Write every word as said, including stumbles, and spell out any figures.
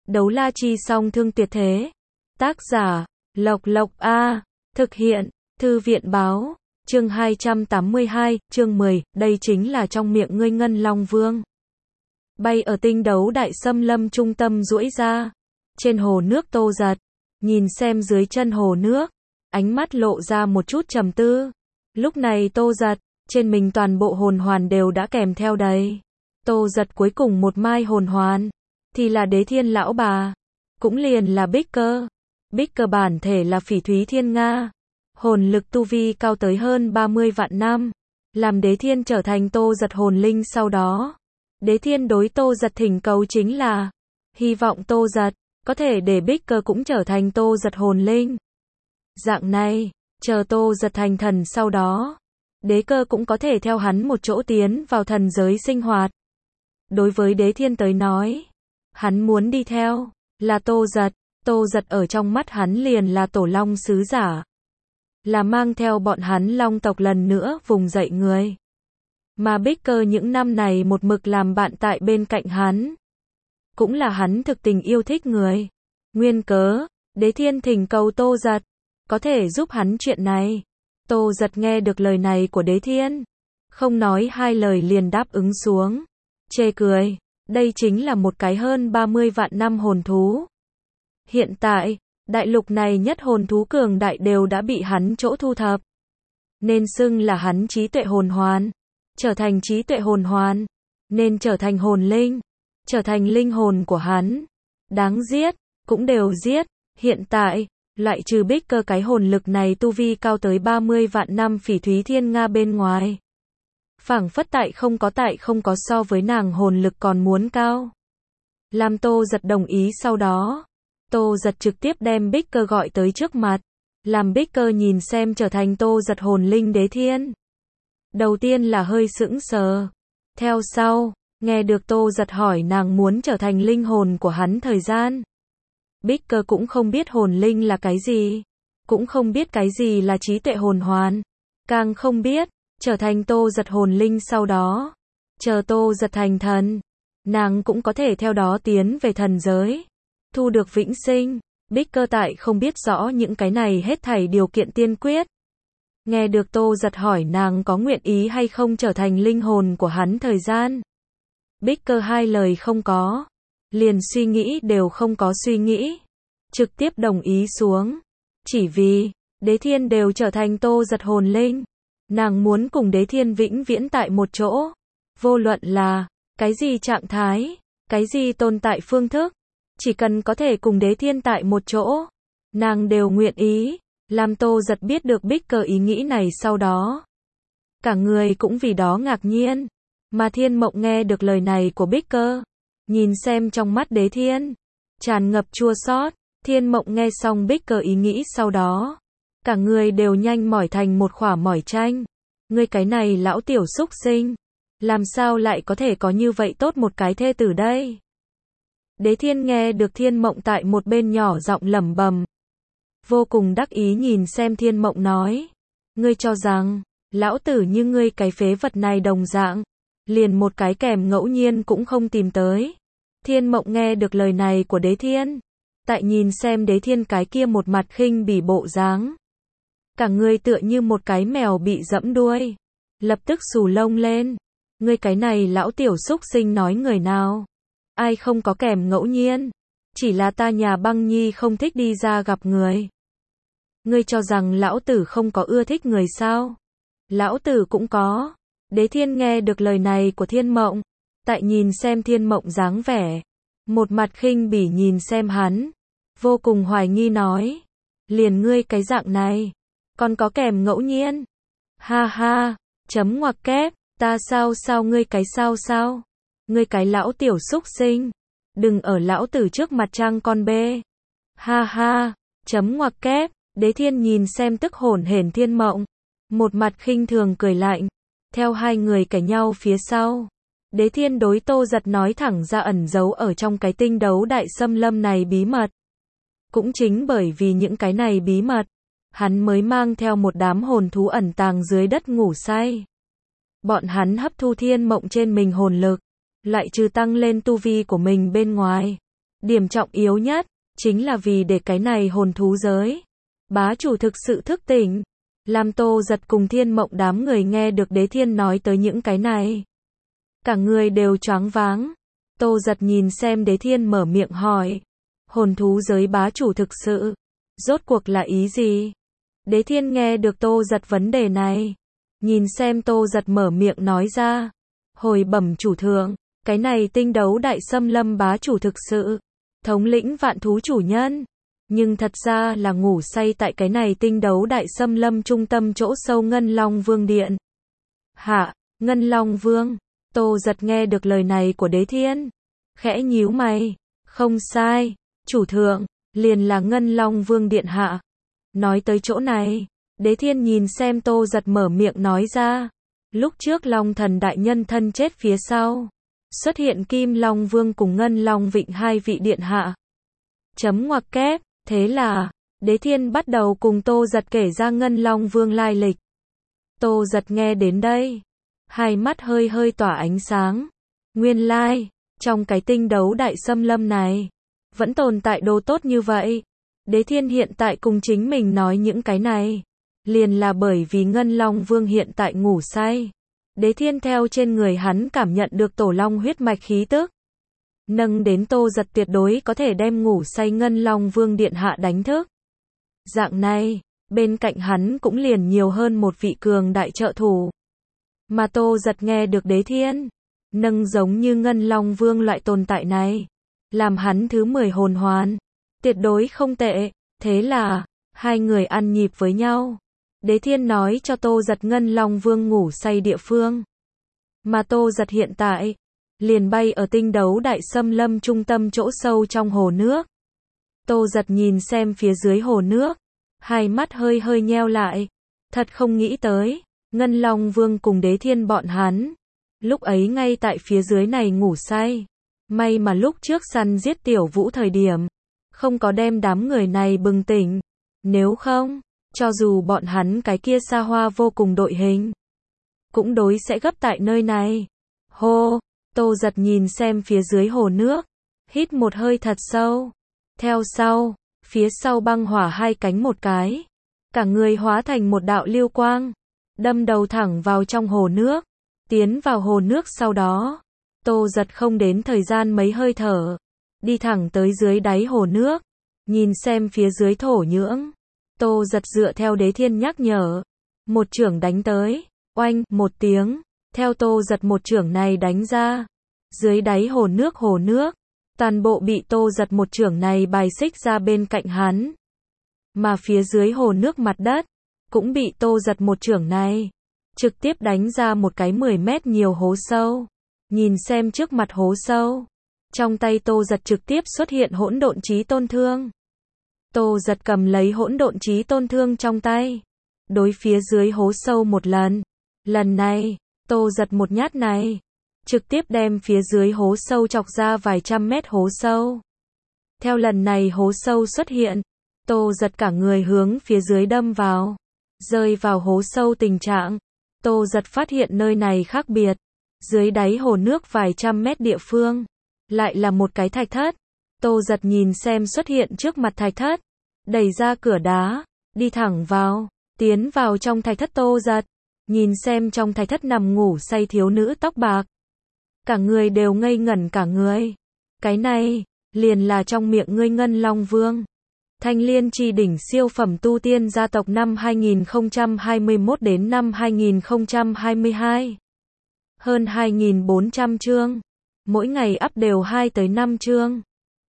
Đấu la chi song thương tuyệt thế. Tác giả, Lộc Lộc A. Thực hiện, Thư viện báo. Chương hai trăm tám mươi hai, chương mười, đây chính là trong miệng ngươi Ngân Long Vương. Bay ở tinh đấu đại xâm lâm trung tâm duỗi ra. Trên hồ nước Tô Giật, nhìn xem dưới chân hồ nước, ánh mắt lộ ra một chút trầm tư. Lúc này Tô Giật, trên mình toàn bộ hồn hoàn đều đã kèm theo đầy. Tô Giật cuối cùng một mai hồn hoàn, thì là Đế Thiên lão bà, cũng liền là Bích Cơ. Bích Cơ bản thể là Phỉ Thúy Thiên Nga, hồn lực tu vi cao tới hơn ba mươi vạn năm. Làm Đế Thiên trở thành Tô Giật hồn linh sau đó, Đế Thiên đối Tô Giật thỉnh cầu chính là hy vọng Tô Giật có thể để Bích Cơ cũng trở thành Tô Giật hồn linh. Dạng này, chờ Tô Giật thành thần sau đó, Đế Cơ cũng có thể theo hắn một chỗ tiến vào thần giới sinh hoạt. Đối với Đế Thiên tới nói, hắn muốn đi theo là Tô Giật. Tô Giật ở trong mắt hắn liền là tổ long sứ giả, là mang theo bọn hắn long tộc lần nữa vùng dậy người. Mà Bích Cơ những năm này một mực làm bạn tại bên cạnh hắn, cũng là hắn thực tình yêu thích người. Nguyên cớ, Đế Thiên thỉnh cầu Tô Giật có thể giúp hắn chuyện này. Tô Giật nghe được lời này của Đế Thiên, không nói hai lời liền đáp ứng xuống. Chê cười, đây chính là một cái hơn ba mươi vạn năm hồn thú. Hiện tại, đại lục này nhất hồn thú cường đại đều đã bị hắn chỗ thu thập, nên xưng là hắn trí tuệ hồn hoàn. Trở thành trí tuệ hồn hoàn, nên trở thành hồn linh, trở thành linh hồn của hắn. Đáng giết, cũng đều giết. Hiện tại, loại trừ Bích Cơ cái hồn lực này tu vi cao tới ba mươi vạn năm Phỉ Thúy Thiên Nga bên ngoài, phảng phất tại không có tại không có so với nàng hồn lực còn muốn cao. Làm Tô Giật đồng ý sau đó, Tô Giật trực tiếp đem Bích Cơ gọi tới trước mặt, làm Bích Cơ nhìn xem trở thành Tô Giật hồn linh Đế Thiên. Đầu tiên là hơi sững sờ, theo sau, nghe được Tô Giật hỏi nàng muốn trở thành linh hồn của hắn thời gian. Bích Cơ cũng không biết hồn linh là cái gì, cũng không biết cái gì là trí tuệ hồn hoàn, càng không biết trở thành Tô Giật hồn linh sau đó, chờ Tô Giật thành thần, nàng cũng có thể theo đó tiến về thần giới, thu được vĩnh sinh. Bích Cơ tại không biết rõ những cái này hết thảy điều kiện tiên quyết. Nghe được Tô Giật hỏi nàng có nguyện ý hay không trở thành linh hồn của hắn thời gian, Bích Cơ hai lời không có, liền suy nghĩ đều không có suy nghĩ, trực tiếp đồng ý xuống. Chỉ vì Đế Thiên đều trở thành Tô Giật hồn linh, nàng muốn cùng Đế Thiên vĩnh viễn tại một chỗ, vô luận là cái gì trạng thái, cái gì tồn tại phương thức, chỉ cần có thể cùng Đế Thiên tại một chỗ, nàng đều nguyện ý. Làm Tô Giật biết được Bích Cơ ý nghĩ này sau đó, cả người cũng vì đó ngạc nhiên. Mà Thiên Mộng nghe được lời này của Bích Cơ, nhìn xem trong mắt Đế Thiên tràn ngập chua xót. Thiên Mộng nghe xong Bích Cơ ý nghĩ sau đó, cả người đều nhanh mỏi thành một khỏa mỏi chanh. Ngươi cái này lão tiểu xúc sinh, làm sao lại có thể có như vậy tốt một cái thê tử đây? Đế Thiên nghe được Thiên Mộng tại một bên nhỏ giọng lẩm bẩm, vô cùng đắc ý nhìn xem Thiên Mộng nói, ngươi cho rằng lão tử như ngươi cái phế vật này đồng dạng, liền một cái kèm ngẫu nhiên cũng không tìm tới. Thiên Mộng nghe được lời này của Đế Thiên, tại nhìn xem Đế Thiên cái kia một mặt khinh bỉ bộ dáng, cả người tựa như một cái mèo bị dẫm đuôi, lập tức xù lông lên. Ngươi cái này lão tiểu xúc sinh nói người nào? Ai không có kèm ngẫu nhiên? Chỉ là ta nhà Băng Nhi không thích đi ra gặp người. Ngươi cho rằng lão tử không có ưa thích người sao? Lão tử cũng có. Đế Thiên nghe được lời này của Thiên Mộng, tại nhìn xem Thiên Mộng dáng vẻ, một mặt khinh bỉ nhìn xem hắn, vô cùng hoài nghi nói, liền ngươi cái dạng này, còn có kèm ngẫu nhiên? Ha ha, chấm ngoặc kép, ta sao sao ngươi cái sao sao? Ngươi cái lão tiểu xúc sinh, đừng ở lão tử trước mặt trang con bê. Ha ha, chấm ngoặc kép. Đế Thiên nhìn xem tức hổn hển Thiên Mộng, một mặt khinh thường cười lạnh, theo hai người cãi nhau phía sau. Đế Thiên đối Tô Giật nói thẳng ra ẩn giấu ở trong cái tinh đấu đại xâm lâm này bí mật. Cũng chính bởi vì những cái này bí mật, hắn mới mang theo một đám hồn thú ẩn tàng dưới đất ngủ say. Bọn hắn hấp thu Thiên Mộng trên mình hồn lực, lại trừ tăng lên tu vi của mình bên ngoài, Điểm trọng yếu nhất, chính là vì để cái này hồn thú giới. Bá chủ thực sự thức tỉnh. Làm Tô Giật cùng Thiên Mộng đám người nghe được Đế Thiên nói tới những cái này. Cả người đều choáng váng. Tô Giật nhìn xem Đế Thiên mở miệng hỏi. Hồn thú giới bá chủ thực sự. Rốt cuộc là ý gì? Đế Thiên nghe được Tô Giật vấn đề này. Nhìn xem Tô Giật mở miệng nói ra. Hồi bẩm chủ thượng, cái này tinh đấu đại xâm lâm bá chủ thực sự. Thống lĩnh vạn thú chủ nhân. Nhưng thật ra là ngủ say tại cái này tinh đấu đại xâm lâm trung tâm chỗ sâu Ngân Long Vương Điện. Hạ, Ngân Long Vương. Tô Giật nghe được lời này của Đế Thiên. Khẽ nhíu mày. Không sai, chủ thượng, liền là Ngân Long Vương Điện hạ. Nói tới chỗ này, Đế Thiên nhìn xem Tô Giật mở miệng nói ra. Lúc trước Long Thần đại nhân thân chết phía sau. Xuất hiện Kim Long Vương cùng Ngân Long Vịnh hai vị điện hạ. Chấm ngoặc kép, thế là, Đế Thiên bắt đầu cùng Tô Giật kể ra Ngân Long Vương lai lịch. Tô Giật nghe đến đây, hai mắt hơi hơi tỏa ánh sáng. Nguyên lai, trong cái tinh đấu đại xâm lâm này, vẫn tồn tại đồ tốt như vậy. Đế Thiên hiện tại cùng chính mình nói những cái này, liền là bởi vì Ngân Long Vương hiện tại ngủ say. Đế Thiên theo trên người hắn cảm nhận được tổ long huyết mạch khí tức. Nâng đến Tô Giật tuyệt đối có thể đem ngủ say Ngân Long Vương điện hạ đánh thức. Dạng này, bên cạnh hắn cũng liền nhiều hơn một vị cường đại trợ thủ. Mà Tô Giật nghe được Đế Thiên nâng giống như Ngân Long Vương loại tồn tại này, làm hắn thứ mười hồn hoàn, tuyệt đối không tệ. Thế là, hai người ăn nhịp với nhau. Đế Thiên nói cho Tô Giật Ngân Long Vương ngủ say địa phương. Mà Tô Giật hiện tại, liền bay ở tinh đấu đại xâm lâm trung tâm chỗ sâu trong hồ nước. Tô Giật nhìn xem phía dưới hồ nước, hai mắt hơi hơi nheo lại. Thật không nghĩ tới, Ngân Long Vương cùng Đế Thiên bọn hắn, lúc ấy ngay tại phía dưới này ngủ say. May mà lúc trước săn giết Tiểu Vũ thời điểm, không có đem đám người này bừng tỉnh. Nếu không, cho dù bọn hắn cái kia xa hoa vô cùng đội hình, cũng đối sẽ gấp tại nơi này. Hô, Tô Giật nhìn xem phía dưới hồ nước, hít một hơi thật sâu. Theo sau, phía sau băng hỏa hai cánh một cái, cả người hóa thành một đạo lưu quang, đâm đầu thẳng vào trong hồ nước. Tiến vào hồ nước sau đó, Tô Giật không đến thời gian mấy hơi thở, đi thẳng tới dưới đáy hồ nước, nhìn xem phía dưới thổ nhưỡng. Tô Giật dựa theo Đế Thiên nhắc nhở, một chưởng đánh tới, oanh, một tiếng, theo Tô Giật một chưởng này đánh ra, dưới đáy hồ nước hồ nước, toàn bộ bị Tô Giật một chưởng này bài xích ra bên cạnh hắn. Mà phía dưới hồ nước mặt đất, cũng bị Tô Giật một chưởng này, trực tiếp đánh ra một cái mười mét nhiều hố sâu. Nhìn xem trước mặt hố sâu, trong tay Tô Giật trực tiếp xuất hiện hỗn độn chí tôn thương. Tô Giật cầm lấy hỗn độn chí tôn thương trong tay, đối phía dưới hố sâu một lần. Lần này, Tô Giật một nhát này, trực tiếp đem phía dưới hố sâu chọc ra vài trăm mét hố sâu. Theo lần này hố sâu xuất hiện, Tô Giật cả người hướng phía dưới đâm vào, rơi vào hố sâu tình trạng. Tô Giật phát hiện nơi này khác biệt, dưới đáy hồ nước vài trăm mét địa phương, lại là một cái thạch thất. Tô Giật nhìn xem xuất hiện trước mặt thạch thất, đẩy ra cửa đá, đi thẳng vào, tiến vào trong thạch thất. Tô Giật nhìn xem trong thạch thất nằm ngủ say thiếu nữ tóc bạc, cả người đều ngây ngẩn cả người. Cái này, liền là trong miệng ngươi Ngân Long Vương. Thanh Liên Chi đỉnh siêu phẩm tu tiên gia tộc năm hai nghìn không trăm hai mươi mốt đến năm hai nghìn không trăm hai mươi hai. Hơn hai nghìn bốn trăm chương. Mỗi ngày up đều hai tới năm chương.